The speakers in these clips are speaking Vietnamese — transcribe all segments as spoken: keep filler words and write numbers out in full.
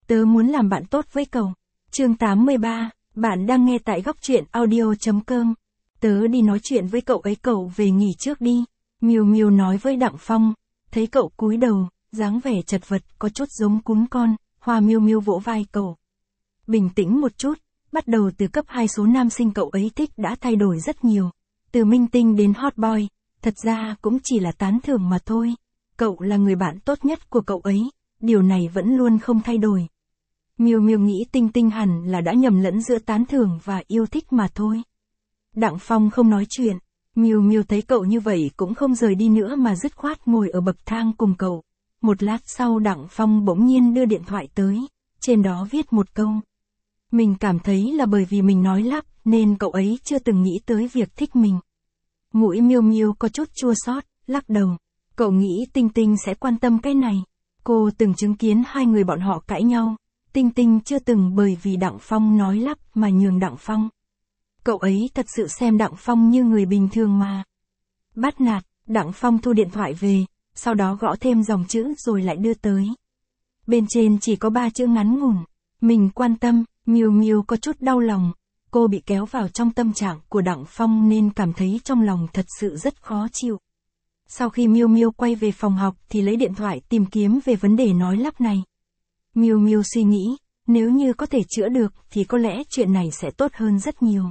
Tớ muốn làm bạn tốt với cậu. Chương tám mươi ba, bạn đang nghe tại góc truyện audio chấm com. Tớ đi nói chuyện với cậu ấy, cậu về nghỉ trước đi. Miu Miu nói với Đặng Phong. Thấy cậu cúi đầu, dáng vẻ chật vật có chút giống cún con, Hoa Miu Miu vỗ vai cậu. Bình tĩnh một chút, bắt đầu từ cấp hai số nam sinh cậu ấy thích đã thay đổi rất nhiều. Từ minh tinh đến hot boy, thật ra cũng chỉ là tán thưởng mà thôi. Cậu là người bạn tốt nhất của cậu ấy, điều này vẫn luôn không thay đổi. Miu Miu nghĩ Tinh Tinh hẳn là đã nhầm lẫn giữa tán thưởng và yêu thích mà thôi. Đặng Phong không nói chuyện, Miu Miu thấy cậu như vậy cũng không rời đi nữa mà dứt khoát ngồi ở bậc thang cùng cậu. Một lát sau Đặng Phong bỗng nhiên đưa điện thoại tới, trên đó viết một câu. Mình cảm thấy là bởi vì mình nói lắp nên cậu ấy chưa từng nghĩ tới việc thích mình. Mũi Miu Miu có chút chua xót, lắc đầu. Cậu nghĩ Tinh Tinh sẽ quan tâm cái này. Cô từng chứng kiến hai người bọn họ cãi nhau. Tinh Tinh chưa từng bởi vì Đặng Phong nói lắp mà nhường Đặng Phong. Cậu ấy thật sự xem Đặng Phong như người bình thường mà. Bắt nạt, Đặng Phong thu điện thoại về, sau đó gõ thêm dòng chữ rồi lại đưa tới. Bên trên chỉ có ba chữ ngắn ngủn. Mình quan tâm. Miu Miu có chút đau lòng. Cô bị kéo vào trong tâm trạng của Đặng Phong nên cảm thấy trong lòng thật sự rất khó chịu. Sau khi Miu Miu quay về phòng học thì lấy điện thoại tìm kiếm về vấn đề nói lắp này. Miu Miu suy nghĩ, nếu như có thể chữa được thì có lẽ chuyện này sẽ tốt hơn rất nhiều.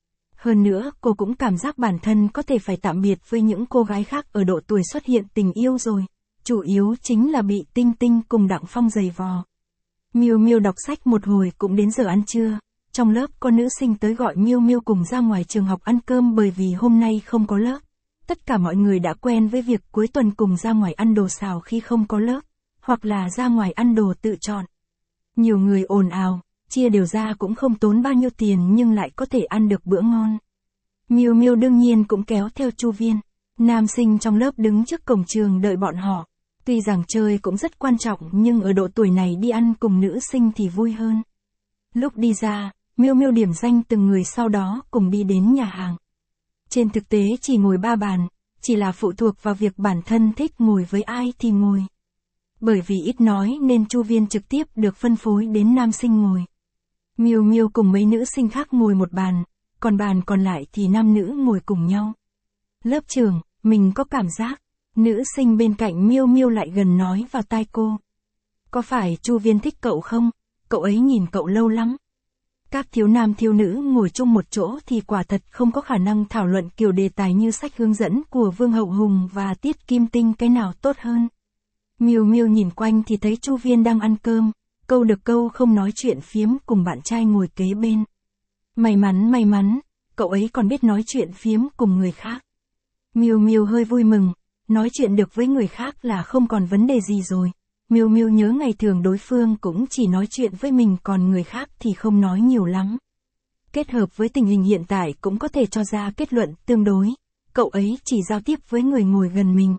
Hơn nữa, cô cũng cảm giác bản thân có thể phải tạm biệt với những cô gái khác ở độ tuổi xuất hiện tình yêu rồi. Chủ yếu chính là bị Tinh Tinh cùng Đặng Phong giày vò. Miu Miu đọc sách một hồi cũng đến giờ ăn trưa. Trong lớp có nữ sinh tới gọi Miu Miu cùng ra ngoài trường học ăn cơm bởi vì hôm nay không có lớp. Tất cả mọi người đã quen với việc cuối tuần cùng ra ngoài ăn đồ xào khi không có lớp, hoặc là ra ngoài ăn đồ tự chọn. Nhiều người ồn ào, chia đều ra cũng không tốn bao nhiêu tiền nhưng lại có thể ăn được bữa ngon. Miu Miu đương nhiên cũng kéo theo Chu Viên. Nam sinh trong lớp đứng trước cổng trường đợi bọn họ. Tuy rằng chơi cũng rất quan trọng nhưng ở độ tuổi này đi ăn cùng nữ sinh thì vui hơn. Lúc đi ra, Miu Miu điểm danh từng người sau đó cùng đi đến nhà hàng. Trên thực tế chỉ ngồi ba bàn, chỉ là phụ thuộc vào việc bản thân thích ngồi với ai thì ngồi. Bởi vì ít nói nên Chu Viên trực tiếp được phân phối đến nam sinh ngồi. Miu Miu cùng mấy nữ sinh khác ngồi một bàn, còn bàn còn lại thì nam nữ ngồi cùng nhau. Lớp trưởng, mình có cảm giác, nữ sinh bên cạnh Miu Miu lại gần nói vào tai cô. Có phải Chu Viên thích cậu không? Cậu ấy nhìn cậu lâu lắm. Các thiếu nam thiếu nữ ngồi chung một chỗ thì quả thật không có khả năng thảo luận kiểu đề tài như sách hướng dẫn của Vương Hậu Hùng và Tiết Kim Tinh cái nào tốt hơn. Miu Miu nhìn quanh thì thấy Chu Viên đang ăn cơm, câu được câu không nói chuyện phiếm cùng bạn trai ngồi kế bên. May mắn may mắn, cậu ấy còn biết nói chuyện phiếm cùng người khác. Miu Miu hơi vui mừng, nói chuyện được với người khác là không còn vấn đề gì rồi. Miu Miu nhớ ngày thường đối phương cũng chỉ nói chuyện với mình còn người khác thì không nói nhiều lắm. Kết hợp với tình hình hiện tại cũng có thể cho ra kết luận tương đối. Cậu ấy chỉ giao tiếp với người ngồi gần mình.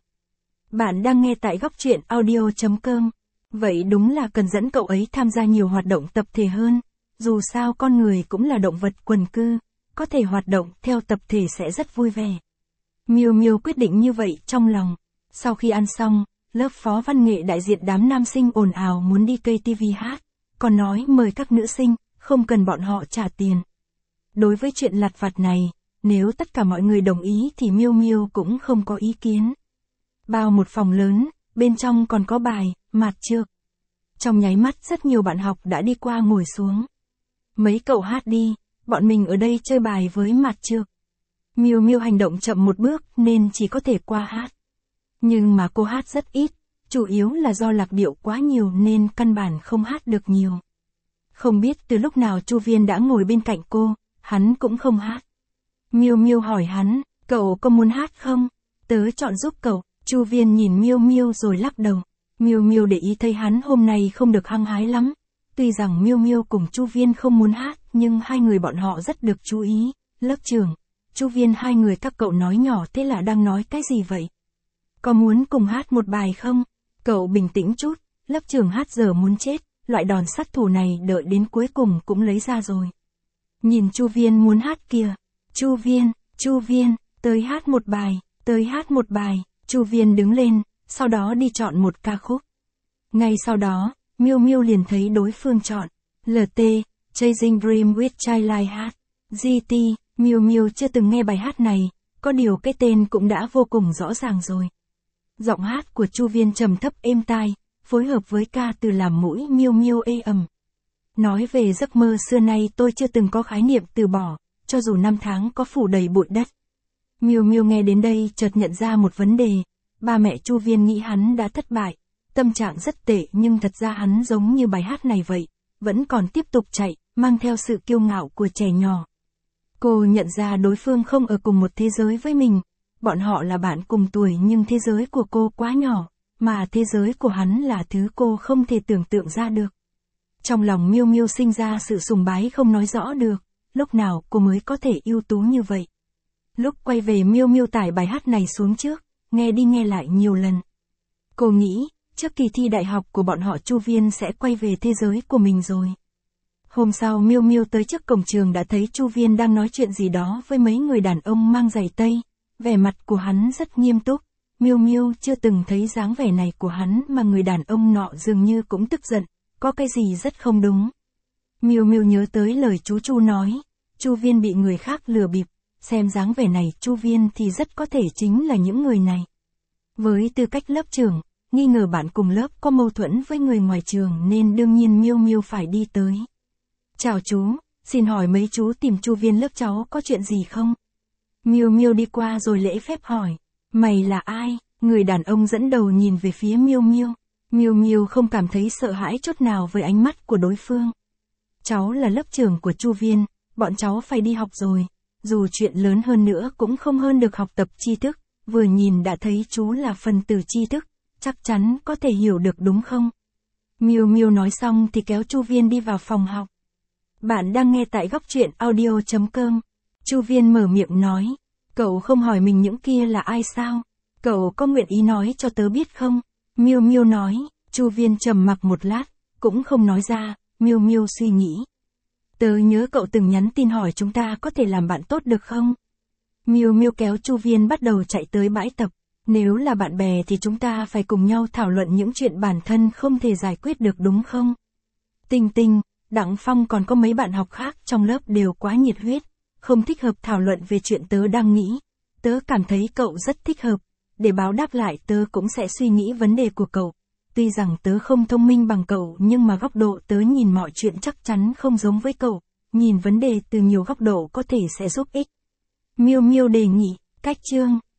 Bạn đang nghe tại góc truyện audio chấm com. Vậy đúng là cần dẫn cậu ấy tham gia nhiều hoạt động tập thể hơn. Dù sao con người cũng là động vật quần cư, có thể hoạt động theo tập thể sẽ rất vui vẻ. Miu Miu quyết định như vậy trong lòng. Sau khi ăn xong, lớp phó văn nghệ đại diện đám nam sinh ồn ào muốn đi ca tê vê hát, còn nói mời các nữ sinh, không cần bọn họ trả tiền. Đối với chuyện lặt vặt này, nếu tất cả mọi người đồng ý thì Miu Miu cũng không có ý kiến. Bao một phòng lớn, bên trong còn có bài, mạt trược. Trong nháy mắt rất nhiều bạn học đã đi qua ngồi xuống. Mấy cậu hát đi, bọn mình ở đây chơi bài với mạt trược. Miu Miu hành động chậm một bước nên chỉ có thể qua hát. Nhưng mà cô hát rất ít, chủ yếu là do lạc điệu quá nhiều nên căn bản không hát được nhiều. Không biết từ lúc nào Chu Viên đã ngồi bên cạnh cô, hắn cũng không hát. Miu Miu hỏi hắn, cậu có muốn hát không? Tớ chọn giúp cậu. Chu Viên nhìn Miu Miu rồi lắc đầu. Miu Miu để ý thấy hắn hôm nay không được hăng hái lắm. Tuy rằng Miu Miu cùng Chu Viên không muốn hát, nhưng hai người bọn họ rất được chú ý. Lớp trưởng, Chu Viên, hai người các cậu nói nhỏ thế là đang nói cái gì vậy? Có muốn cùng hát một bài không? Cậu bình tĩnh chút, lớp trưởng hát giờ muốn chết, loại đòn sát thủ này đợi đến cuối cùng cũng lấy ra rồi. Nhìn Chu Viên muốn hát kìa. Chu Viên, Chu Viên, tới hát một bài, tới hát một bài. Chu Viên đứng lên, sau đó đi chọn một ca khúc. Ngay sau đó, Miu Miu liền thấy đối phương chọn lờ tê, Chasing Dream with Childlike Heart. giê tê, Miu Miu chưa từng nghe bài hát này, có điều cái tên cũng đã vô cùng rõ ràng rồi. Giọng hát của Chu Viên trầm thấp êm tai, phối hợp với ca từ làm mũi Miu Miu ê ẩm. Nói về giấc mơ xưa nay tôi chưa từng có khái niệm từ bỏ, cho dù năm tháng có phủ đầy bụi đất. Miu Miu nghe đến đây chợt nhận ra một vấn đề, ba mẹ Chu Viên nghĩ hắn đã thất bại, tâm trạng rất tệ nhưng thật ra hắn giống như bài hát này vậy, vẫn còn tiếp tục chạy, mang theo sự kiêu ngạo của trẻ nhỏ. Cô nhận ra đối phương không ở cùng một thế giới với mình, bọn họ là bạn cùng tuổi nhưng thế giới của cô quá nhỏ, mà thế giới của hắn là thứ cô không thể tưởng tượng ra được. Trong lòng Miu Miu sinh ra sự sùng bái không nói rõ được, lúc nào cô mới có thể ưu tú như vậy. Lúc quay về Miu Miu tải bài hát này xuống trước, nghe đi nghe lại nhiều lần. Cô nghĩ, trước kỳ thi đại học của bọn họ Chu Viên sẽ quay về thế giới của mình rồi. Hôm sau Miu Miu tới trước cổng trường đã thấy Chu Viên đang nói chuyện gì đó với mấy người đàn ông mang giày tây, vẻ mặt của hắn rất nghiêm túc. Miu Miu chưa từng thấy dáng vẻ này của hắn mà người đàn ông nọ dường như cũng tức giận, có cái gì rất không đúng. Miu Miu nhớ tới lời chú Chu nói, Chu Viên bị người khác lừa bịp, xem dáng vẻ này Chu Viên thì rất có thể chính là những người này. Với tư cách lớp trưởng, nghi ngờ bạn cùng lớp có mâu thuẫn với người ngoài trường nên đương nhiên Miu Miu phải đi tới. Chào chú, xin hỏi mấy chú tìm Chu Viên lớp cháu có chuyện gì không? Miu Miu đi qua rồi lễ phép hỏi, mày là ai? Người đàn ông dẫn đầu nhìn về phía Miu Miu. Miu Miu không cảm thấy sợ hãi chút nào với ánh mắt của đối phương. Cháu là lớp trưởng của Chu Viên, bọn cháu phải đi học rồi. Dù chuyện lớn hơn nữa cũng không hơn được học tập tri thức, vừa nhìn đã thấy chú là phần tử tri thức, chắc chắn có thể hiểu được đúng không? Miu Miu nói xong thì kéo Chu Viên đi vào phòng học. Bạn đang nghe tại góc truyện audio chấm com. Chu Viên mở miệng nói, cậu không hỏi mình những kia là ai sao? Cậu có nguyện ý nói cho tớ biết không? Miu Miu nói. Chu Viên trầm mặc một lát, cũng không nói ra. Miu Miu suy nghĩ. Tớ nhớ cậu từng nhắn tin hỏi chúng ta có thể làm bạn tốt được không? Miu Miu kéo Chu Viên bắt đầu chạy tới bãi tập. Nếu là bạn bè thì chúng ta phải cùng nhau thảo luận những chuyện bản thân không thể giải quyết được đúng không? Tinh Tinh, Đặng Phong còn có mấy bạn học khác trong lớp đều quá nhiệt huyết, không thích hợp thảo luận về chuyện tớ đang nghĩ. Tớ cảm thấy cậu rất thích hợp. Để báo đáp lại tớ cũng sẽ suy nghĩ vấn đề của cậu. Tuy rằng tớ không thông minh bằng cậu nhưng mà góc độ tớ nhìn mọi chuyện chắc chắn không giống với cậu. Nhìn vấn đề từ nhiều góc độ có thể sẽ giúp ích. Miu Miu đề nghị, cách chương.